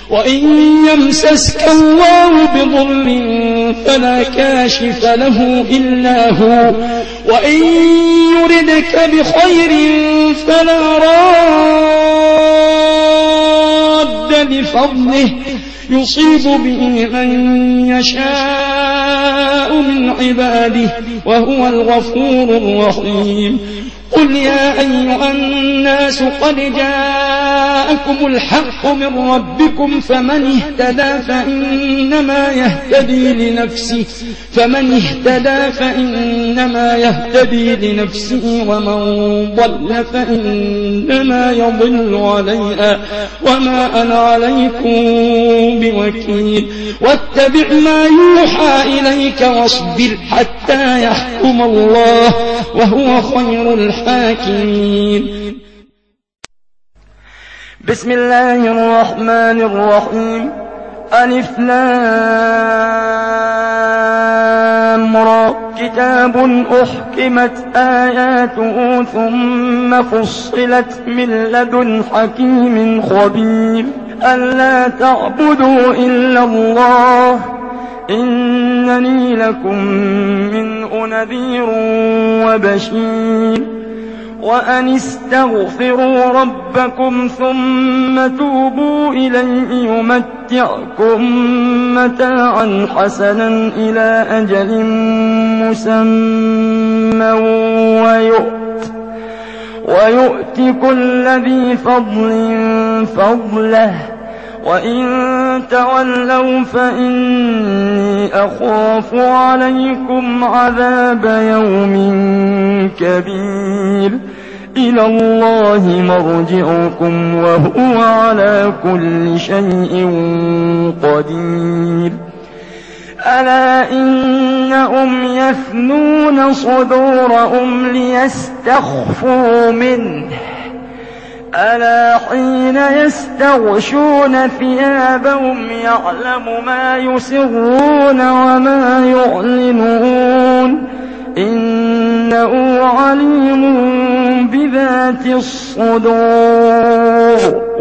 وإن يمسسك الله بضر فلا كاشف له إلا هو وإن يردك بخير فلا راد لفضله يصيب به من يشاء من عباده وهو الغفور الرحيم قل يا أيها الناس قد جاءكم الحق من ربكم فمن اهتدى فإنما يهتدي لنفسه ومن ضل فإنما يضل عليها وما أنا عليكم بوكيل واتبع ما يوحى إليك واصبر حتى يحكم الله وهو خير الحاكمين. بسم الله الرحمن الرحيم. ألف لام را كتاب أحكمت آياته ثم فصلت من لدن حكيم خبير ألا تعبدوا إلا الله إنني لكم منه نذير وبشير وأن استغفروا ربكم ثم توبوا إليه يمتعكم متاعا حسنا إلى أجل مسمى ويؤت كل ذي فضل فضله وإن تولوا فإني أخاف عليكم عذاب يوم كبير إلى الله مرجعكم وهو على كل شيء قدير ألا إنهم يثنون صدورهم ليستخفوا منه ألا حين يستغشون ثيابهم يعلم ما يسرون وما يعلنون إنه عليم بذات الصدور.